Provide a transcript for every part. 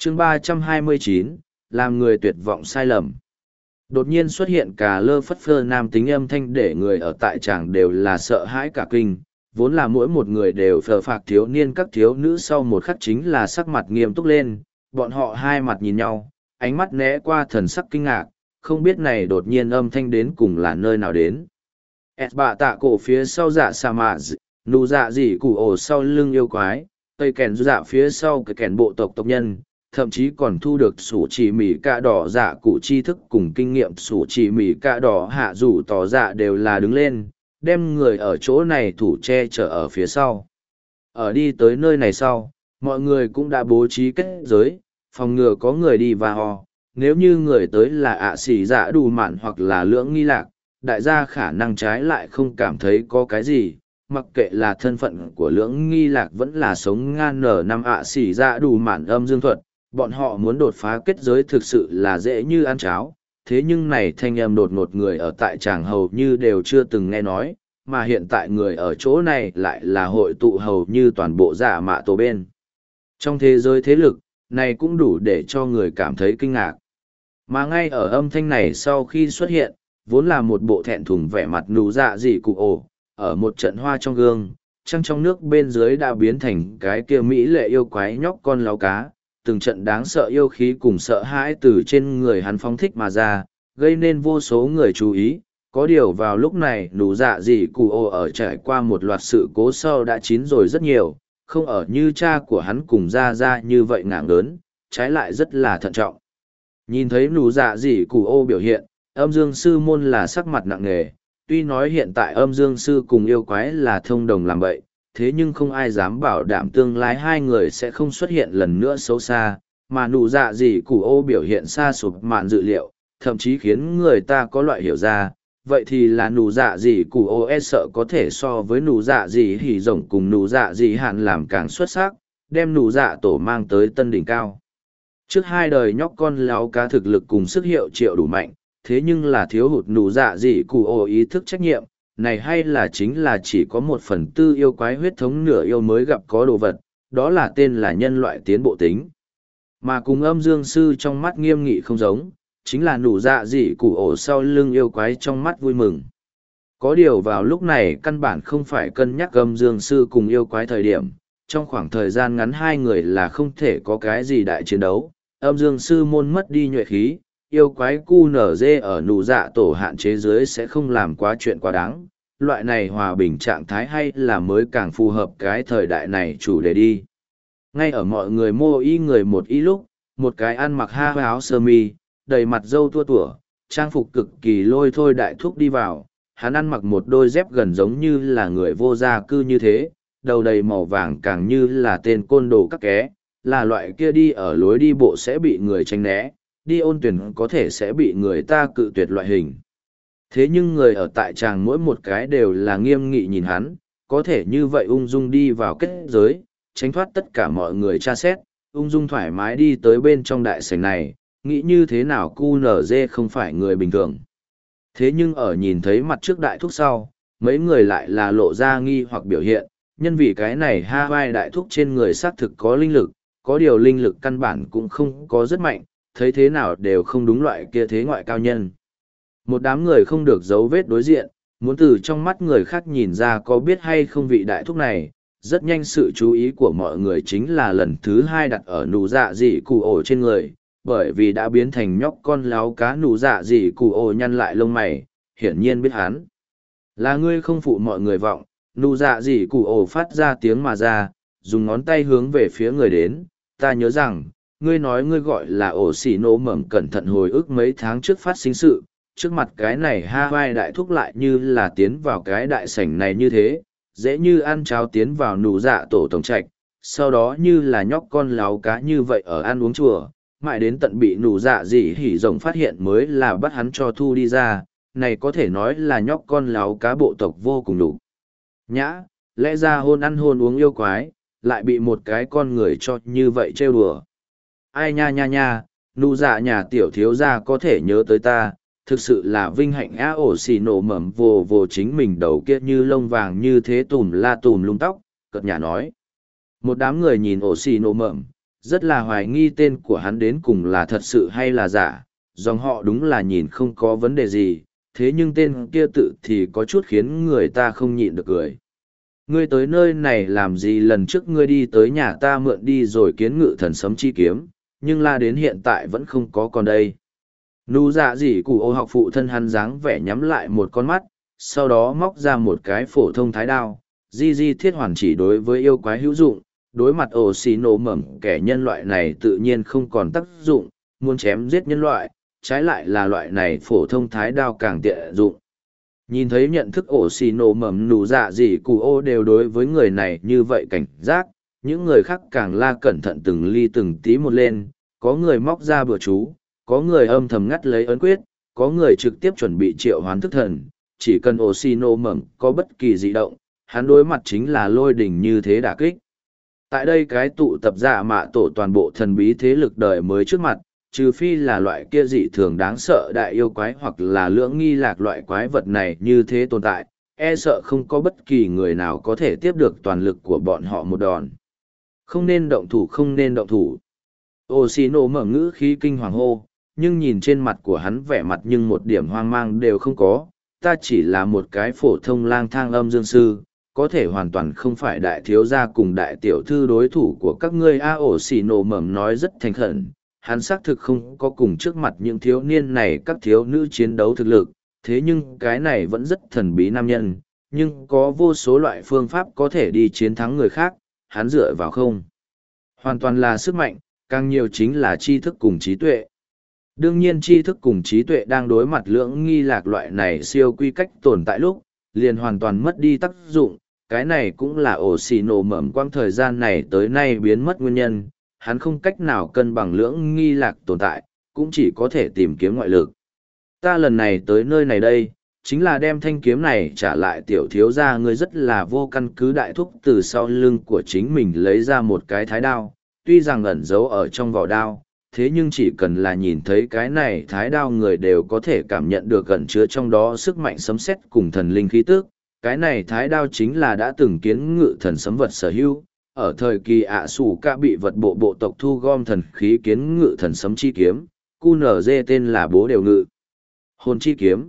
chương 329, làm người tuyệt vọng sai lầm. Đột nhiên xuất hiện cà lơ phất phơ nam tính âm thanh để người ở tại tràng đều là sợ hãi cả kinh, vốn là mỗi một người đều phờ phạc thiếu niên các thiếu nữ sau một khắc chính là sắc mặt nghiêm túc lên, bọn họ hai mặt nhìn nhau, ánh mắt né qua thần sắc kinh ngạc, không biết này đột nhiên âm thanh đến cùng là nơi nào đến. Bạ tạ cổ phía sau dạ sa mạ nụ dạ dị cụ ổ sau lưng yêu quái, tây kèn dạ phía sau cái kèn bộ tộc tộc nhân, thậm chí còn thu được sủ chỉ mì cạ đỏ dạ cụ tri thức cùng kinh nghiệm sủ chỉ mì cạ đỏ hạ rủ tỏ dạ đều là đứng lên, đem người ở chỗ này thủ che chở ở phía sau. Ở đi tới nơi này sau, mọi người cũng đã bố trí kết giới, phòng ngừa có người đi và ho. Nếu như người tới là ạ xỉ dạ đủ mạn hoặc là lưỡng nghi lạc, đại gia khả năng trái lại không cảm thấy có cái gì, mặc kệ là thân phận của lưỡng nghi lạc vẫn là sống ngan nở năm ạ xỉ dạ đủ mạn âm dương thuật, bọn họ muốn đột phá kết giới thực sự là dễ như ăn cháo. Thế nhưng này thanh âm đột ngột người ở tại tràng hầu như đều chưa từng nghe nói, mà hiện tại người ở chỗ này lại là hội tụ hầu như toàn bộ giả mạ tổ bên. Trong thế giới thế lực, này cũng đủ để cho người cảm thấy kinh ngạc. Mà ngay ở âm thanh này sau khi xuất hiện, vốn là một bộ thẹn thùng vẻ mặt nụ dạ dị cụ ổ, ở một trận hoa trong gương, trăng trong nước bên dưới đã biến thành cái kia mỹ lệ yêu quái nhóc con láo cá, từng trận đáng sợ yêu khí cùng sợ hãi từ trên người hắn phóng thích mà ra, gây nên vô số người chú ý. Có điều vào lúc này nụ dạ dị cụ ổ ở trải qua một loạt sự cố sau đã chín rồi rất nhiều, không ở như cha của hắn cùng ra như vậy ngạng lớn, trái lại rất là thận trọng. Nhìn thấy nụ dạ dị cụ ô biểu hiện, âm dương sư môn là sắc mặt nặng nề, tuy nói hiện tại âm dương sư cùng yêu quái là thông đồng làm bậy, thế nhưng không ai dám bảo đảm tương lai hai người sẽ không xuất hiện lần nữa xấu xa, mà nụ dạ dị cụ ô biểu hiện xa sụp mạn dự liệu, thậm chí khiến người ta có loại hiểu ra, vậy thì là nụ dạ dị cụ ô e sợ có thể so với nụ dạ dị hỉ rồng cùng nụ dạ dị hạn làm càng xuất sắc, đem nụ dạ tổ mang tới tân đỉnh cao. Trước hai đời nhóc con láo cá thực lực cùng sức hiệu triệu đủ mạnh, thế nhưng là thiếu hụt nụ dạ dị cụ ổ ý thức trách nhiệm, này hay là chính là chỉ có 1/4 yêu quái huyết thống nửa yêu mới gặp có đồ vật, đó là tên là nhân loại tiến bộ tính. Mà cùng âm dương sư trong mắt nghiêm nghị không giống, chính là nụ dạ dị cụ ổ sau lưng yêu quái trong mắt vui mừng. Có điều vào lúc này căn bản không phải cân nhắc âm dương sư cùng yêu quái thời điểm, trong khoảng thời gian ngắn hai người là không thể có cái gì đại chiến đấu, âm dương sư môn mất đi nhuệ khí, yêu quái cu nở dê ở nụ dạ tổ hạn chế dưới sẽ không làm quá chuyện quá đáng, loại này hòa bình trạng thái hay là mới càng phù hợp cái thời đại này chủ đề đi. Ngay ở mọi người mô y người một y lúc, một cái ăn mặc ha áo sơ mi, đầy mặt râu tua tủa, trang phục cực kỳ lôi thôi đại thúc đi vào, hắn ăn mặc một đôi dép gần giống như là người vô gia cư như thế, đầu đầy màu vàng càng như là tên côn đồ các ké, là loại kia đi ở lối đi bộ sẽ bị người tránh né, đi ôn tuyển có thể sẽ bị người ta cự tuyệt loại hình. Thế nhưng người ở tại tràng mỗi một cái đều là nghiêm nghị nhìn hắn, có thể như vậy ung dung đi vào kết giới, tránh thoát tất cả mọi người tra xét, ung dung thoải mái đi tới bên trong đại sảnh này, nghĩ như thế nào QNZ không phải người bình thường. Thế nhưng ở nhìn thấy mặt trước đại thúc sau, mấy người lại là lộ ra nghi hoặc biểu hiện, nhân vì cái này Hawaii đại thúc trên người xác thực có linh lực, có điều linh lực căn bản cũng không có rất mạnh, thấy thế nào đều không đúng loại kia thế ngoại cao nhân. Một đám người không được giấu vết đối diện, muốn từ trong mắt người khác nhìn ra có biết hay không vị đại thúc này, rất nhanh sự chú ý của mọi người chính là lần thứ hai đặt ở nụ dạ dị cụ ổ trên người, bởi vì đã biến thành nhóc con láo cá nụ dạ dị cụ ổ nhăn lại lông mày, hiển nhiên biết hắn. Là ngươi không phụ mọi người vọng, nụ dạ dị cụ ổ phát ra tiếng mà ra, dùng ngón tay hướng về phía người đến, ta nhớ rằng, ngươi nói ngươi gọi là ổ xỉ nổ mầm cẩn thận hồi ức mấy tháng trước phát sinh sự, trước mặt cái này Hawaii đại thúc lại như là tiến vào cái đại sảnh này như thế, dễ như ăn cháo tiến vào nụ dạ tổ tổng trạch, sau đó như là nhóc con láo cá như vậy ở ăn uống chùa, mãi đến tận bị nụ dạ dị hỉ rồng phát hiện mới là bắt hắn cho thu đi ra, này có thể nói là nhóc con láo cá bộ tộc vô cùng đủ. Nhã, lẽ ra hôn ăn hôn uống yêu quái, lại bị một cái con người cho như vậy trêu đùa. Ai nha nha nha, nụ dạ nhà tiểu thiếu gia có thể nhớ tới ta, thực sự là vinh hạnh á. Ổ xì nổ mầm vồ vồ chính mình đầu kia như lông vàng như thế tùm la tùm lung tóc, cợt nhả nói. Một đám người nhìn ổ xì nổ mầm, Rất là hoài nghi tên của hắn đến cùng là thật sự hay là giả, dòng họ đúng là nhìn không có vấn đề gì, thế nhưng tên kia tự thì có chút khiến người ta không nhịn được cười. Ngươi tới nơi này làm gì? Lần trước ngươi đi tới nhà ta mượn đi rồi kiến ngự thần sấm chi kiếm, nhưng la đến hiện tại vẫn không có còn đây. Nụ dạ dị cụ ô học phụ thân hắn dáng vẻ nhắm lại một con mắt, sau đó móc ra một cái phổ thông thái đao. Di thiết hoàn chỉ đối với yêu quái hữu dụng, đối mặt ổ xì nổ mầm kẻ nhân loại này tự nhiên không còn tác dụng, muốn chém giết nhân loại, trái lại là loại này phổ thông thái đao càng tiện dụng. Nhìn thấy nhận thức ổ xì nổ mầm nụ dạ dị cụ ô đều đối với người này như vậy cảnh giác, những người khác càng la cẩn thận từng ly từng tí một lên, có người móc ra bừa chú, có người âm thầm ngắt lấy ấn quyết, có người trực tiếp chuẩn bị triệu hoán thức thần, chỉ cần ổ xì nổ mầm có bất kỳ dị động, hắn đối mặt chính là lôi đỉnh như thế đả kích. Tại đây cái tụ tập dạ mạ tổ toàn bộ thần bí thế lực đời mới trước mặt, trừ phi là loại kia dị thường đáng sợ đại yêu quái hoặc là lưỡng nghi lạc loại quái vật này như thế tồn tại, e sợ không có bất kỳ người nào có thể tiếp được toàn lực của bọn họ một đòn. Không nên động thủ, không nên động thủ. Ô xì nổ mở ngữ khí kinh hoàng hô, nhưng nhìn trên mặt của hắn vẻ mặt nhưng một điểm hoang mang đều không có, ta chỉ là một cái phổ thông lang thang âm dương sư, có thể hoàn toàn không phải đại thiếu gia cùng đại tiểu thư đối thủ của các ngươi. Ổ xì nổ mầm nói rất thành khẩn, hắn xác thực không có cùng trước mặt những thiếu niên này các thiếu nữ chiến đấu thực lực, thế nhưng cái này vẫn rất thần bí nam nhân, nhưng có vô số loại phương pháp có thể đi chiến thắng người khác, hắn dựa vào không. Hoàn toàn là sức mạnh, càng nhiều chính là tri thức cùng trí tuệ. Đương nhiên tri thức cùng trí tuệ đang đối mặt lưỡng nghi lạc loại này siêu quy cách tồn tại lúc, liền hoàn toàn mất đi tác dụng, cái này cũng là ổ xì nổ mầm quang thời gian này tới nay biến mất nguyên nhân, hắn không cách nào cân bằng lưỡng nghi lạc tồn tại, cũng chỉ có thể tìm kiếm ngoại lực. Ta lần này tới nơi này đây, chính là đem thanh kiếm này trả lại tiểu thiếu gia. Ngươi rất là vô căn cứ đại thúc từ sau lưng của chính mình lấy ra một cái thái đao, tuy rằng ẩn giấu ở trong vỏ đao, thế nhưng chỉ cần là nhìn thấy cái này thái đao người đều có thể cảm nhận được ẩn chứa trong đó sức mạnh sấm sét cùng thần linh khí tức. Cái này thái đao chính là đã từng kiến ngự thần sấm vật sở hữu, ở thời kỳ ạ sủ ca bị vật bộ tộc thu gom thần khí kiến ngự thần sấm chi kiếm, QNZ tên là bố đều ngự hồn chi kiếm.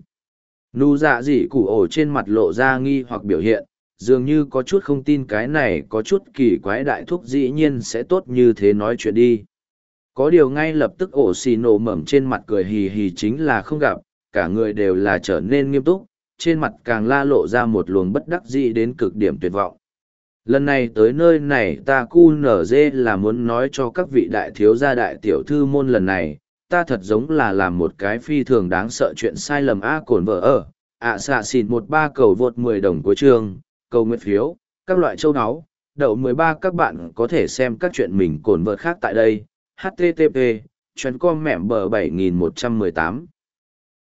Nụ dạ dị cụ ổ trên mặt lộ ra nghi hoặc biểu hiện, dường như có chút không tin cái này có chút kỳ quái đại thúc dĩ nhiên sẽ tốt như thế nói chuyện đi. Có điều ngay lập tức ổ xì nổ mẩm trên mặt cười hì hì chính là không gặp, cả người đều là trở nên nghiêm túc, trên mặt càng la lộ ra một luồng bất đắc dĩ đến cực điểm tuyệt vọng. Lần này tới nơi này ta QNZ là muốn nói cho các vị đại thiếu gia đại tiểu thư môn lần này, ta thật giống là làm một cái phi thường đáng sợ chuyện sai lầm. Cổn vợ ở, xạ xỉn 13 cầu vượt 10 đồng cuối chương, cầu nguyện phiếu, các loại châu áo, đậu 13 các bạn có thể xem các chuyện mình cổn vợ khác tại đây, http, chuyến com mẹm bờ 7118.